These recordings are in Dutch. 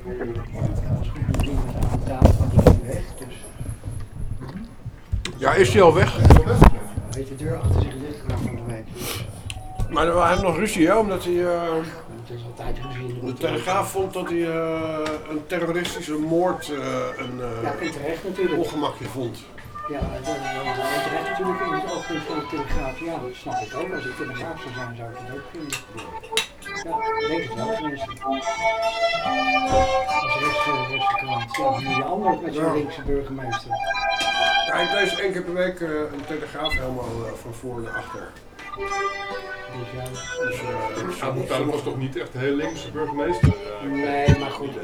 Als goed doen met de taal van die weg. Dus. Ja, is hij al weg? Hij heeft de deur achter zich dicht gedaan van de week. Dus. Maar hij heeft nog ruzie, hè? Omdat hij... Het is altijd ruzie in de Telegraaf vond dat hij een terroristische moord ja, terecht natuurlijk. ongemakje vond. Ja, dat terecht natuurlijk in het oogpunt van de Telegraaf. Ja, dat snap ik ook. Als ik Telegraaf zou zijn, zou ik het ook vinden. Ja, ik denk het wel tenminste. Als restkrant. Ja, dan moet je anders met zo'n linkse burgemeester. Ja, ik lees één keer per week een Telegraaf helemaal van voor naar achter. Dus Abu Talib was toch niet echt een heel linkse burgemeester? nee, maar goed,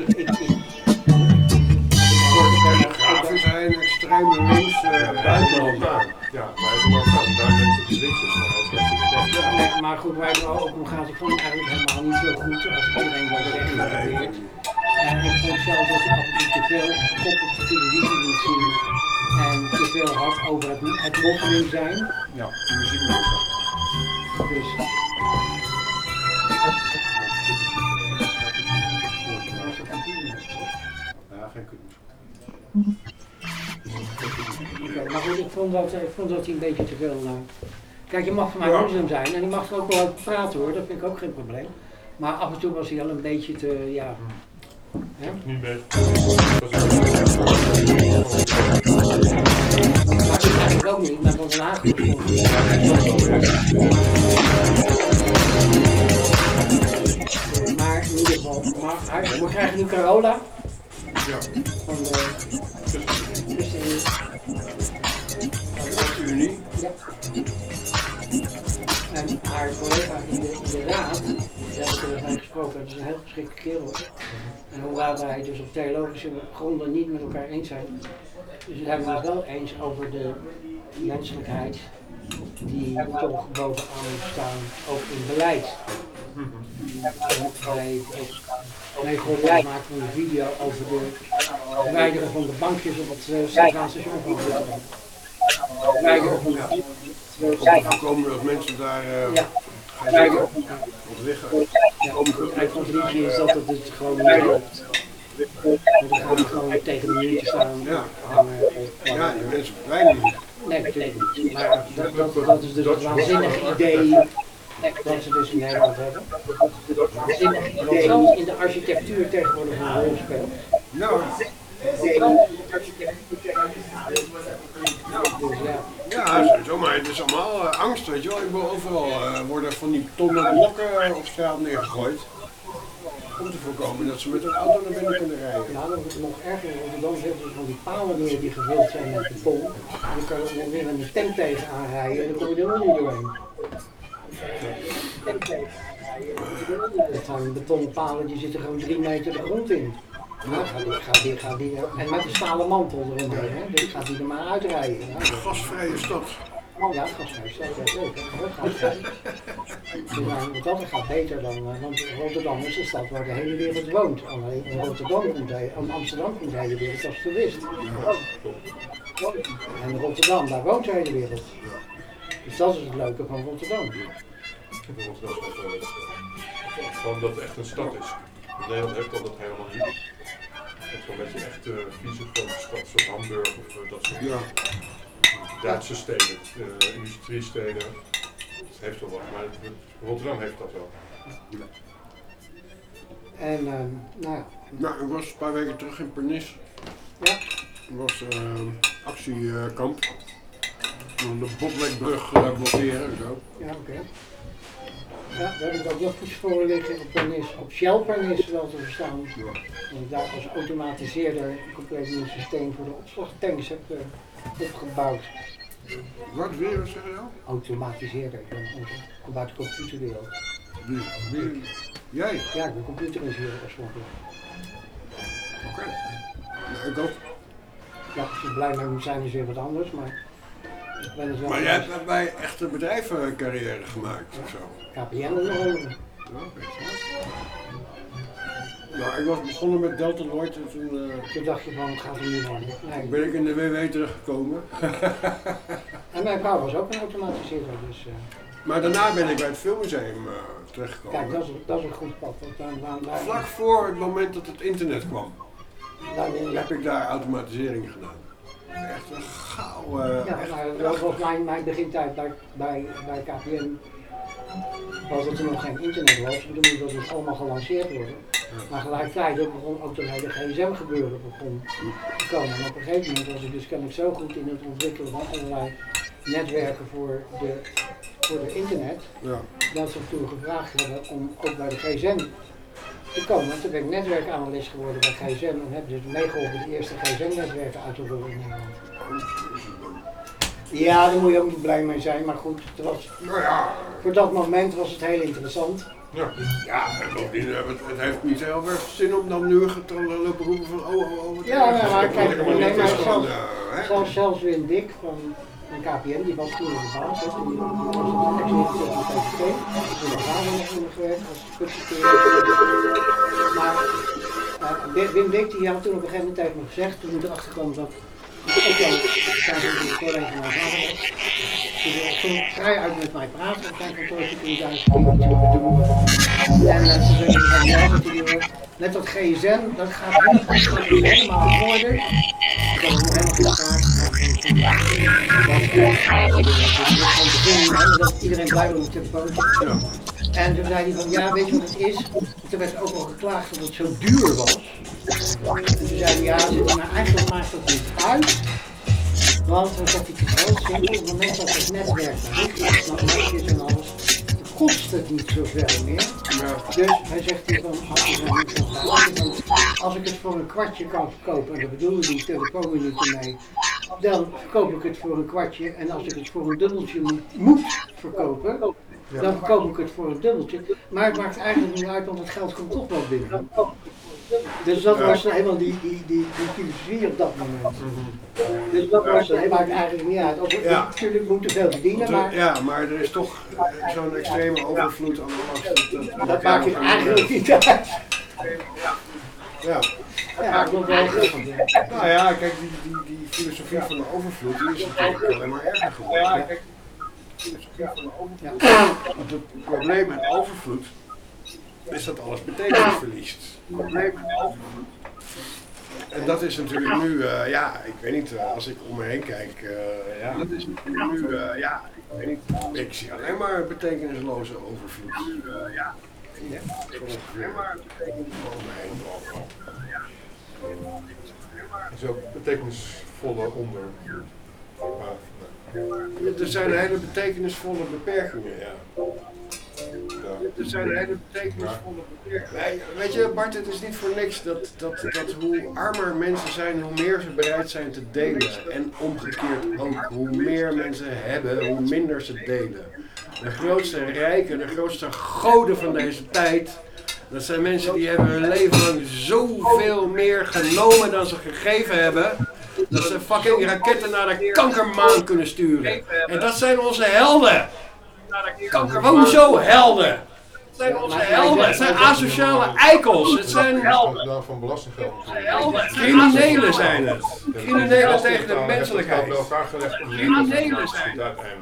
Telegraaf is hij een extreem links buitenland. Ja, maar hij is Marokkaan. Daar denk ik dat hij links is, maar hij is rechts. ja, nee, maar goed, waar het ook om gaat, ik vond het eigenlijk helemaal niet zo goed als iedereen wil zeggen. En ik vond zelf dat hij af en toe te veel kop op de televisie liet zien en te veel hard over het moslim zijn. Ja, de muziek moet ook zijn. Dus. Ja, geen kunst. Maar goed, ik vond dat hij een beetje te veel. Kijk, je mag van mij moslim zijn en je mag er ook wel over praten hoor, dat vind ik ook geen probleem. Maar af en toe was hij al een beetje te, ja. Hè? Niet beter. Maar dat eigenlijk ook niet, maar van Den Haag goed vond. Maar in ieder geval, we krijgen nu Carola. Ja. Van de Unie. Ja. En haar collega in de raad, daar heb ik er mee gesproken, dat is een heel geschikte kerel. En hoewel wij dus op theologische gronden niet met elkaar eens zijn, dus we hebben het wel eens over de menselijkheid die toch bovenaan moet staan, ook in beleid. En hij heeft ook gemaakt van een video over de verwijderen van de bankjes op het Centraal Station van Rotterdam. Om te voorkomen dat mensen daar gaan liggen. Ja, uit van het liedje is dat het gewoon niet loopt. Dan gaan we gewoon tegen de muurtje staan, hangen. Ja, die mensen verdwijnen niet. Nee, natuurlijk niet. Maar dat is dus het waanzinnige idee dat ze dus in Nederland hebben. Wat zelfs in de architectuur tegenwoordig een rol speelt. Nou. Dus ja. Ja, sowieso, maar het is allemaal angst, weet je wel. Ik wil overal worden van die tonnen blokken op straat neergegooid. Om te voorkomen dat ze met een auto naar binnen kunnen rijden. Ja, dat is nog erger. In Rotterdam zitten dus van die palen neer die gevuld zijn met beton. En dan kan je er weer een tent tegen aanrijden en dan kom je er nog niet doorheen. Dat zijn betonnen palen die zitten gewoon 3 meter de grond in. Nou, gaat die, en met een stalen mantel eromheen, hè? Dus gaat die er maar uitrijden. Een gasvrije stad. Ja, gasvrij stad, ja zeker. Gasvrij. Dus dat gaat beter dan, want Rotterdam is de stad waar de hele wereld woont. Alleen in Amsterdam komt de hele wereld als toerist. En Rotterdam, daar woont de hele wereld. Dus dat is het leuke van Rotterdam. Ik vind Rotterdam gewoon dat het echt een stad is. Nederland heeft dat helemaal niet. Het is gewoon een beetje echt vieze grote stad, zoals Hamburg of dat soort Duitse steden, industriesteden. Het heeft wel wat, maar Rotterdam heeft dat wel. Ja. En nou ja. Nou, ik was een paar weken terug in Pernis. Ja. Er was actiekamp. De Botlekbrug blokkeren en zo. Ja, oké. Ja, daar heb ik ook nog iets voor liggen op Pernis, op Shell Pernis wel te verstaan. Ja. En ik daar als automatiseerder een compleet nieuw systeem voor de opslagtanks heb opgebouwd. Wat weer, wat zeg je nou? Automatiseerder, ik ben gebouwd de computerwereld. Wie? Jij? Ja, ik ben computeringenieur oorspronkelijk. Oké. Nou, ik ook. Ja, als je blij mee moet zijn is weer wat anders, maar ik ben het wel. Maar jij hebt bij echte bedrijven carrière gemaakt of zo? KPN en nog andere. Ja, oké. Nou, ik was begonnen met Delta Lloyd en Toen dacht je van, het gaat er niet worden. Nee. ben ik in de WW terechtgekomen. En mijn vrouw was ook een automatiseerder, dus Maar daarna ben ik bij het filmmuseum terechtgekomen. Kijk, dat is een goed pad. Want dan Vlak voor het moment dat het internet kwam, dan, heb ik daar automatisering gedaan. Echt een gouden... ja, maar dat was mijn begintijd bij KPN. Was het er nog geen internet was, toen moest dat dus allemaal gelanceerd worden. Maar gelijkertijd begon ook het hele gsm-gebeuren te komen. En op een gegeven moment was ik dus kennelijk zo goed in het ontwikkelen van allerlei netwerken voor de internet, dat ze toen gevraagd hebben om ook bij de gsm te komen. Toen ben ik netwerkanalist geworden bij gsm en heb dus meegeholpen de eerste gsm-netwerken uit te rollen in Nederland. Ja, daar moet je ook niet blij mee zijn, maar goed, voor dat moment was het heel interessant. Ja, het heeft niet heel erg zin om dan nu te lopen roepen van wat maar kijk, zelfs Wim Dik van KPN, die was toen in de baas, die was ex-directeur van PVT, toen de vader nog in gewerkt als kutsekteur. Maar Wim Dik die had toen op een gegeven moment nog gezegd, toen hij erachter kwam dat ik dan de collega van mijn vader was. Dus hij ging vrij uit met mij praten op zijn kantoortje toen hij daar eens kwam wat we doen. En ze zeiden van ja, net dat gsm, dat gaat helemaal worden. Ik had het nog helemaal gevraagd. Dat iedereen blij was met de telefoon. En toen zei hij van ja, weet je wat het is? Toen werd ook al geklaagd dat het zo duur was. En toen zei hij ja, maar eigenlijk maakt dat niet uit. Want dan zat hij het heel simpel, op het moment dat het netwerk naar is en alles, kost het niet zoveel meer. Dus hij zegt hier van, als ik het voor een kwartje kan verkopen, en dat bedoelde die telefoonminuten mee, dan verkoop ik het voor een kwartje. En als ik het voor een dubbeltje moet verkopen, dan verkoop ik het voor een dubbeltje. Maar het maakt eigenlijk niet uit, want het geld komt toch wel binnen. Dus dat was helemaal die filosofie op dat moment. Dus dat was maakt eigenlijk niet uit. Natuurlijk moeten veel verdienen, maar... Ja, maar er is toch zo'n extreme overvloed aan alles. Dat maakt het eigenlijk niet uit. Ja, klopt wel. Nou ja, kijk, die filosofie van de overvloed die is natuurlijk alleen maar erger geworden. Want het probleem met overvloed is dat alles betekenis verliest. En dat is natuurlijk nu, ik weet niet, als ik om me heen kijk, dat is natuurlijk nu, ik weet niet, ik zie alleen maar betekenisloze overvloed. Alleen maar betekenisloze om me heen. Is ook betekenisvolle onder. Er zijn hele betekenisvolle beperkingen, Er zijn hele betekenisvolle beperkingen. Weet je, Bart, het is niet voor niks dat hoe armer mensen zijn, hoe meer ze bereid zijn te delen. En omgekeerd ook, hoe meer mensen hebben, hoe minder ze delen. De grootste rijken, de grootste goden van deze tijd, dat zijn mensen die hebben hun leven lang zoveel meer genomen dan ze gegeven hebben. Dat ze fucking raketten naar de kankermaan kunnen sturen. En dat zijn onze helden. Gewoon zo helden. Het zijn onze helden. Het zijn asociale eikels. Het zijn helden. Van belastinggeld. Criminelen zijn het. Criminelen tegen de menselijkheid. Bij elkaar gelegd om Criminelen zijn het.